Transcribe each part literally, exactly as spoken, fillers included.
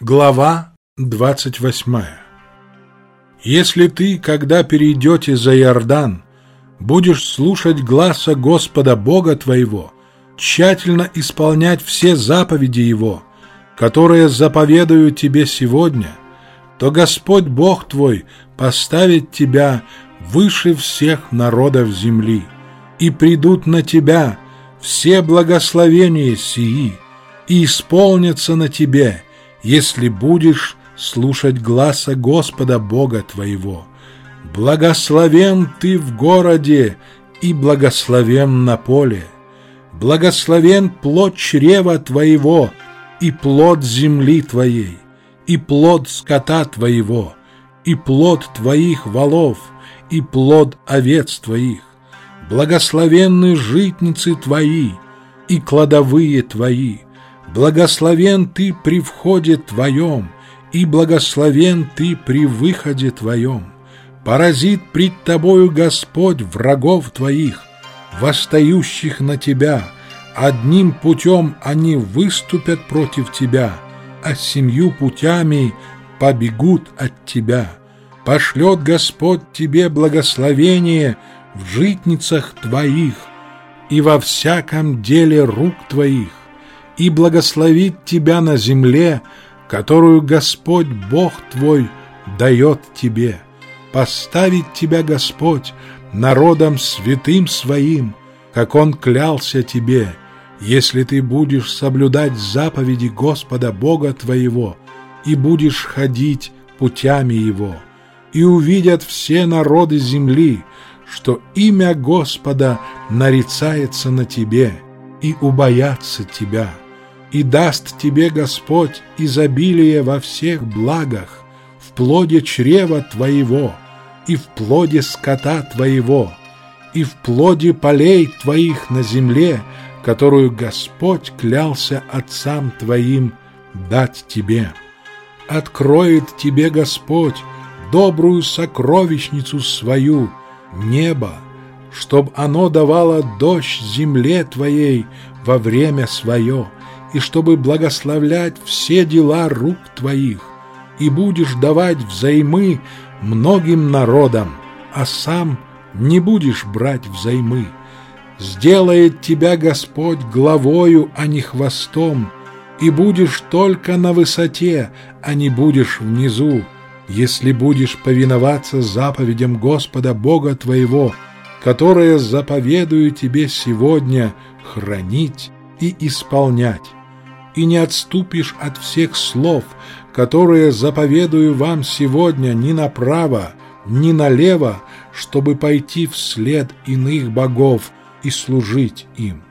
Глава двадцать восьмая. Если ты, когда перейдете за Иордан, будешь слушать гласа Господа Бога твоего, тщательно исполнять все заповеди Его, которые заповедую тебе сегодня, то Господь Бог твой поставит тебя выше всех народов земли, и придут на тебя все благословения сии, и исполнятся на тебе, если будешь слушать гласа Господа Бога твоего. Благословен ты в городе и благословен на поле. Благословен плод чрева твоего и плод земли твоей, и плод скота твоего, и плод твоих волов, и плод овец твоих. Благословенны житницы твои и кладовые твои. Благословен ты при входе твоем, и благословен ты при выходе твоем. Поразит пред тобою Господь врагов твоих, восстающих на тебя. Одним путем они выступят против тебя, а семью путями побегут от тебя. Пошлет Господь тебе благословение в житницах твоих и во всяком деле рук твоих, и благословит тебя на земле, которую Господь Бог твой дает тебе. Поставит тебя Господь народом святым своим, как Он клялся тебе, если ты будешь соблюдать заповеди Господа Бога твоего и будешь ходить путями Его. И увидят все народы земли, что имя Господа нарицается на тебе, и убоятся тебя. И даст тебе Господь изобилие во всех благах, в плоде чрева твоего, и в плоде скота твоего, и в плоде полей твоих на земле, которую Господь клялся отцам твоим дать тебе. Откроет тебе Господь добрую сокровищницу свою, небо, чтоб оно давало дождь земле твоей во время свое, и чтобы благословлять все дела рук твоих, и будешь давать взаймы многим народам, а сам не будешь брать взаймы. Сделает тебя Господь главою, а не хвостом, и будешь только на высоте, а не будешь внизу, если будешь повиноваться заповедям Господа Бога твоего, которые заповедую тебе сегодня хранить и исполнять. И не отступишь от всех слов, которые заповедую вам сегодня ни направо, ни налево, чтобы пойти вслед иных богов и служить им.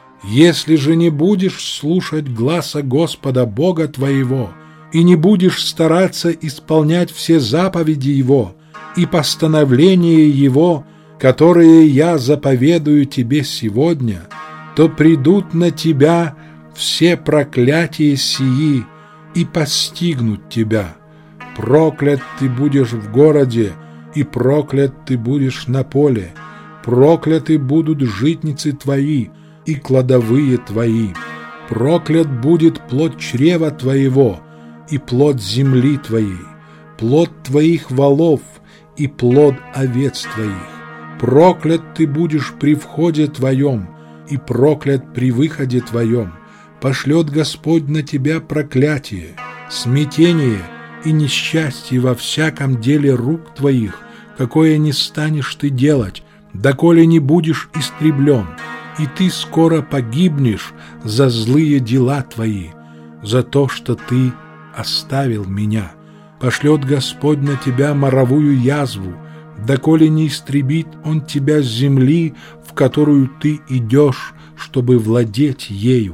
Если же не будешь слушать гласа Господа Бога твоего и не будешь стараться исполнять все заповеди Его и постановления Его, которые я заповедую тебе сегодня, то придут на тебя все проклятия сии и постигнут тебя. Проклят ты будешь в городе, и проклят ты будешь на поле. Прокляты будут житницы твои и кладовые твои. Проклят будет плод чрева твоего и плод земли твоей, плод твоих волов и плод овец твоих. Проклят ты будешь при входе твоем, и проклят при выходе твоем. Пошлет Господь на тебя проклятие, смятение и несчастье во всяком деле рук твоих, какое не станешь ты делать, доколе не будешь истреблен, и ты скоро погибнешь за злые дела твои, за то, что ты оставил меня. Пошлет Господь на тебя моровую язву, доколе не истребит Он тебя с земли, в которую ты идешь, чтобы владеть ею.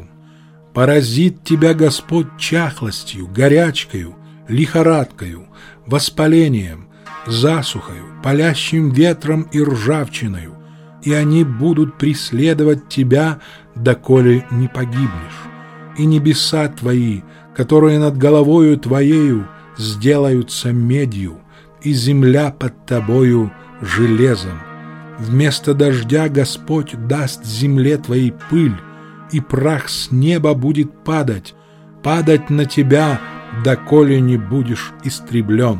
Поразит тебя Господь чахлостью, горячкою, лихорадкою, воспалением, засухою, палящим ветром и ржавчиною, и они будут преследовать тебя, доколе не погибнешь. И небеса твои, которые над головою твоею, сделаются медью, и земля под тобою железом. Вместо дождя Господь даст земле твоей пыль, и прах с неба будет падать, падать на тебя доколе не будешь истреблен.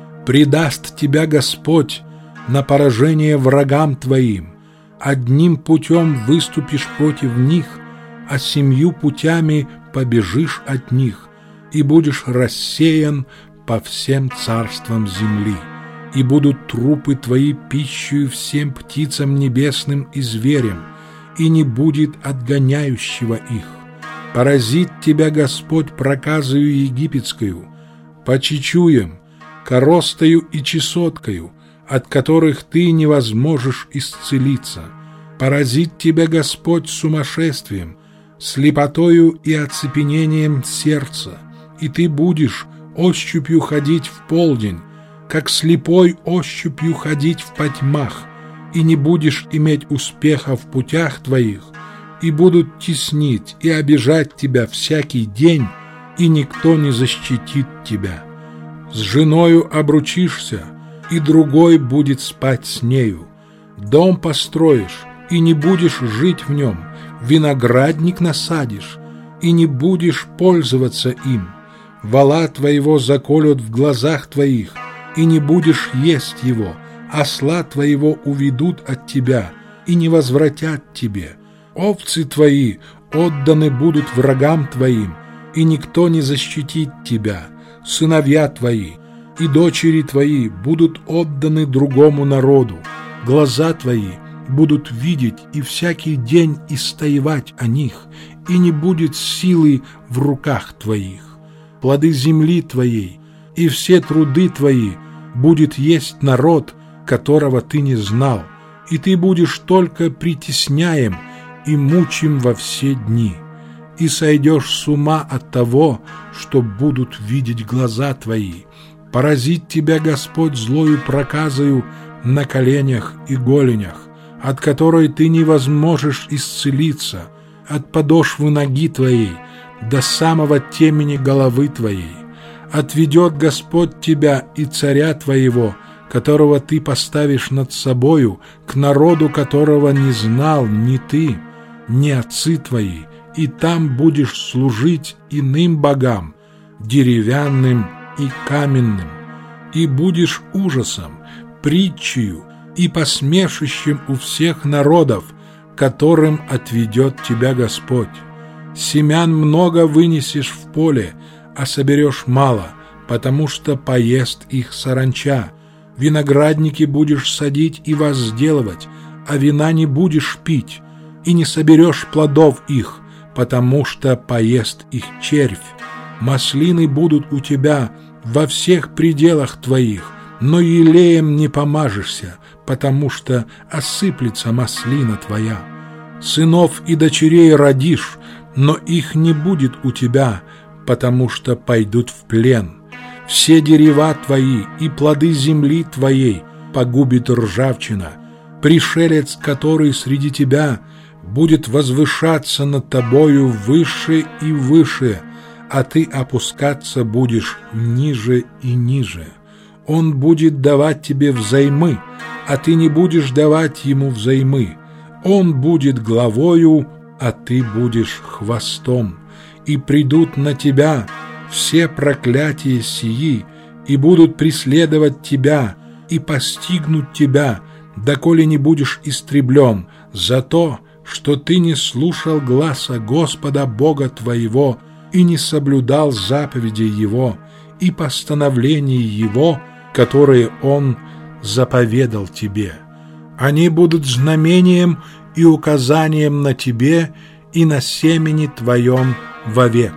Предаст тебя Господь на поражение врагам твоим. Одним путем выступишь против них, а семью путями побежишь от них, и будешь рассеян по всем царствам земли. И будут трупы твои пищей всем птицам небесным и зверям, и не будет отгоняющего их. Поразит тебя Господь проказою египетскою, по чечуям, коростою и чесоткою, от которых ты не возможешь исцелиться. Поразит тебя Господь сумасшествием, слепотою и оцепенением сердца, и ты будешь ощупью ходить в полдень, как слепой ощупью ходить в потьмах, и не будешь иметь успеха в путях твоих, и будут теснить и обижать тебя всякий день, и никто не защитит тебя. С женою обручишься, и другой будет спать с нею. Дом построишь, и не будешь жить в нем, виноградник насадишь, и не будешь пользоваться им. Вола твоего заколют в глазах твоих, и не будешь есть его, осла твоего уведут от тебя, и не возвратят тебе. Овцы твои отданы будут врагам твоим, и никто не защитит тебя. Сыновья твои и дочери твои будут отданы другому народу. Глаза твои будут видеть и всякий день истоевать о них, и не будет силы в руках твоих. Плоды земли твоей и все труды твои будет есть народ, которого ты не знал, и ты будешь только притесняем и мучим во все дни, и сойдешь с ума от того, что будут видеть глаза твои. Поразит тебя Господь злою проказою на коленях и голенях, от которой ты не возможешь исцелиться, от подошвы ноги твоей до самого темени головы твоей. Отведет Господь тебя и царя твоего, которого ты поставишь над собою, к народу, которого не знал ни ты, ни отцы твои, и там будешь служить иным богам, деревянным и каменным, и будешь ужасом, притчею и посмешищем у всех народов, которым отведет тебя Господь. Семян много вынесешь в поле, а соберешь мало, потому что поест их саранча. Виноградники будешь садить и возделывать, а вина не будешь пить, и не соберешь плодов их, потому что поест их червь. Маслины будут у тебя во всех пределах твоих, но елеем не помажешься, потому что осыплется маслина твоя. Сынов и дочерей родишь, но их не будет у тебя, потому что пойдут в плен. Все дерева твои и плоды земли твоей погубит ржавчина. Пришелец, который среди тебя, будет возвышаться над тобою выше и выше, а ты опускаться будешь ниже и ниже. Он будет давать тебе взаймы, а ты не будешь давать ему взаймы. Он будет главою, а ты будешь хвостом. И придут на тебя все проклятия сии, и будут преследовать тебя, и постигнут тебя, доколе не будешь истреблен, за то, что ты не слушал гласа Господа Бога твоего, и не соблюдал заповедей Его и постановлений Его, которые Он заповедал тебе. Они будут знамением и указанием на тебе и на семени твоем вовек.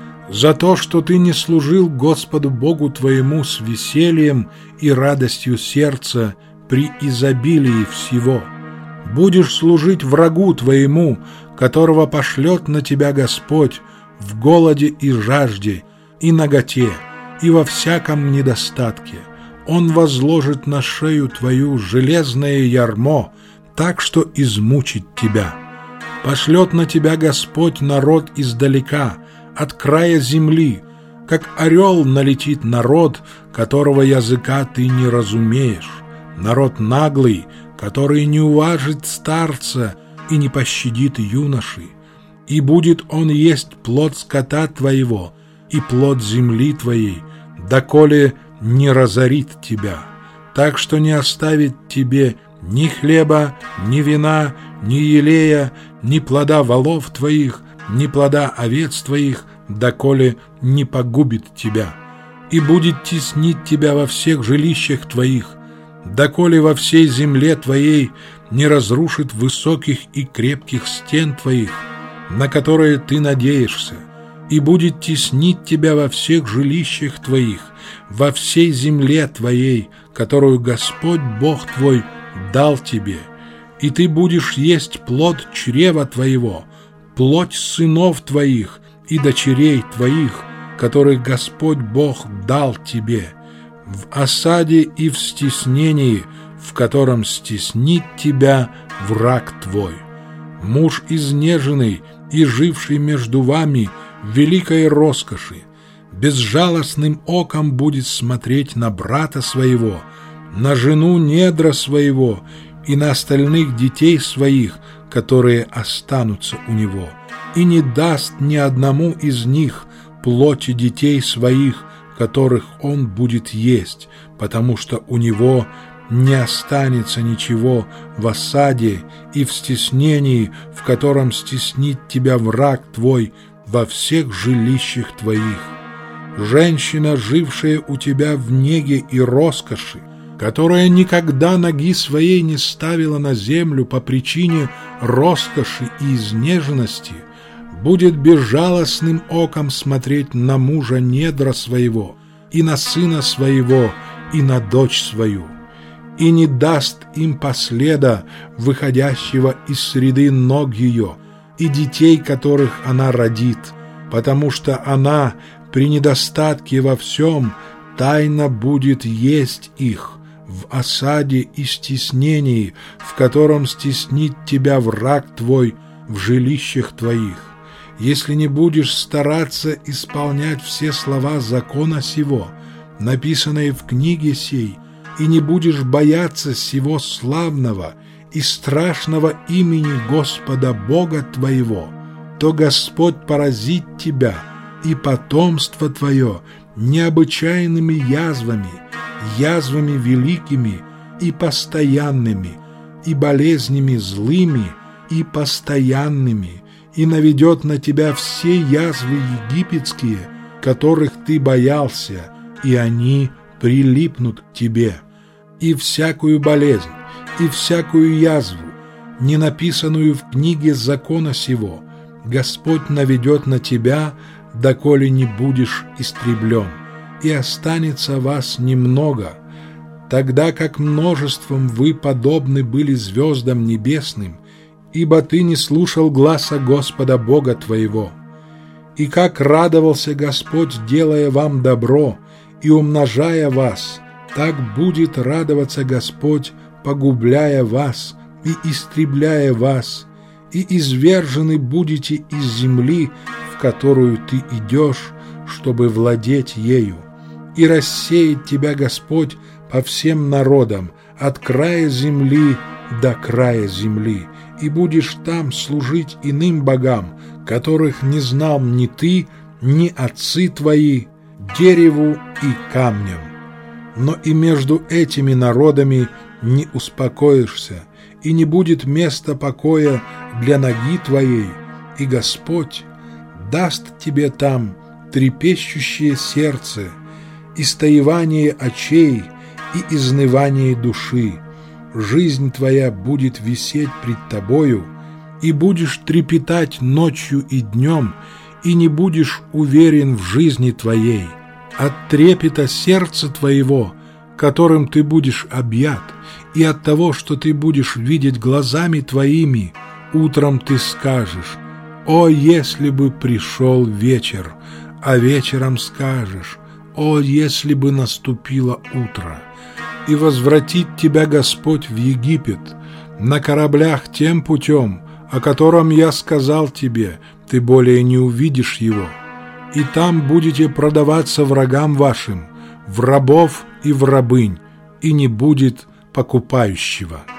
За то, что ты не служил Господу Богу твоему с весельем и радостью сердца при изобилии всего. Будешь служить врагу твоему, которого пошлет на тебя Господь в голоде и жажде, и наготе, и во всяком недостатке. Он возложит на шею твою железное ярмо, так что измучит тебя. Пошлет на тебя Господь народ издалека, от края земли, как орел налетит народ, которого языка ты не разумеешь, народ наглый, который не уважит старца и не пощадит юноши. И будет он есть плод скота твоего, и плод земли твоей, доколе не разорит тебя, так что не оставит тебе ни хлеба, ни вина, ни елея, ни плода волов твоих, ни плода овец твоих, доколе не погубит тебя, и будет теснить тебя во всех жилищах твоих, доколе во всей земле твоей не разрушит высоких и крепких стен твоих, на которые ты надеешься, и будет теснить тебя во всех жилищах твоих, во всей земле твоей, которую Господь Бог твой дал тебе, и ты будешь есть плод чрева твоего, плоть сынов твоих и дочерей твоих, которых Господь Бог дал тебе, в осаде и в стеснении, в котором стеснит тебя враг твой. Муж изнеженный и живший между вами в великой роскоши, безжалостным оком будет смотреть на брата своего, на жену недра своего и на остальных детей своих, которые останутся у него, и не даст ни одному из них плоти детей своих, которых он будет есть, потому что у него не останется ничего в осаде и в стеснении, в котором стеснит тебя враг твой во всех жилищах твоих. Женщина, жившая у тебя в неге и роскоши, которая никогда ноги своей не ставила на землю по причине роскоши и изнеженности, будет безжалостным оком смотреть на мужа недра своего, и на сына своего, и на дочь свою, и не даст им последа, выходящего из среды ног ее, и детей, которых она родит, потому что она при недостатке во всем тайно будет есть их, в осаде и стеснении, в котором стеснит тебя враг твой в жилищах твоих. Если не будешь стараться исполнять все слова закона сего, написанные в книге сей, и не будешь бояться сего славного и страшного имени Господа Бога твоего, то Господь поразит тебя и потомство твое необычайными язвами, язвами великими и постоянными, и болезнями злыми и постоянными, и наведет на тебя все язвы египетские, которых ты боялся, и они прилипнут к тебе, и всякую болезнь, и всякую язву, не написанную в книге закона сего, Господь наведет на тебя, доколе не будешь истреблен, и останется вас немного, тогда как множеством вы подобны были звездам небесным, ибо ты не слушал гласа Господа Бога твоего. И как радовался Господь, делая вам добро и умножая вас, так будет радоваться Господь, погубляя вас и истребляя вас, и извержены будете из земли, в которую ты идешь, чтобы владеть ею. И рассеет тебя Господь по всем народам, от края земли до края земли, и будешь там служить иным богам, которых не знал ни ты, ни отцы твои, дереву и камням. Но и между этими народами не успокоишься, и не будет места покоя для ноги твоей, и Господь даст тебе там трепещущее сердце, истоевание очей и изнывание души. Жизнь твоя будет висеть пред тобою, и будешь трепетать ночью и днем, и не будешь уверен в жизни твоей. От трепета сердца твоего, которым ты будешь объят, и от того, что ты будешь видеть глазами твоими, утром ты скажешь: «О, если бы пришел вечер!» А вечером скажешь: «О, если бы наступило утро!» И возвратит тебя Господь в Египет на кораблях тем путем, о котором я сказал тебе, ты более не увидишь его. И там будете продаваться врагам вашим, в рабов и в рабынь, и не будет покупающего.